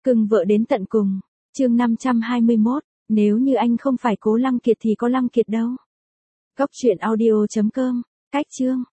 Cưng vợ đến tận cùng. Chương 521, nếu như anh không phải Cố Lăng Kiệt thì có Lăng Kiệt đâu. Cóc truyện audio.com, cách chương.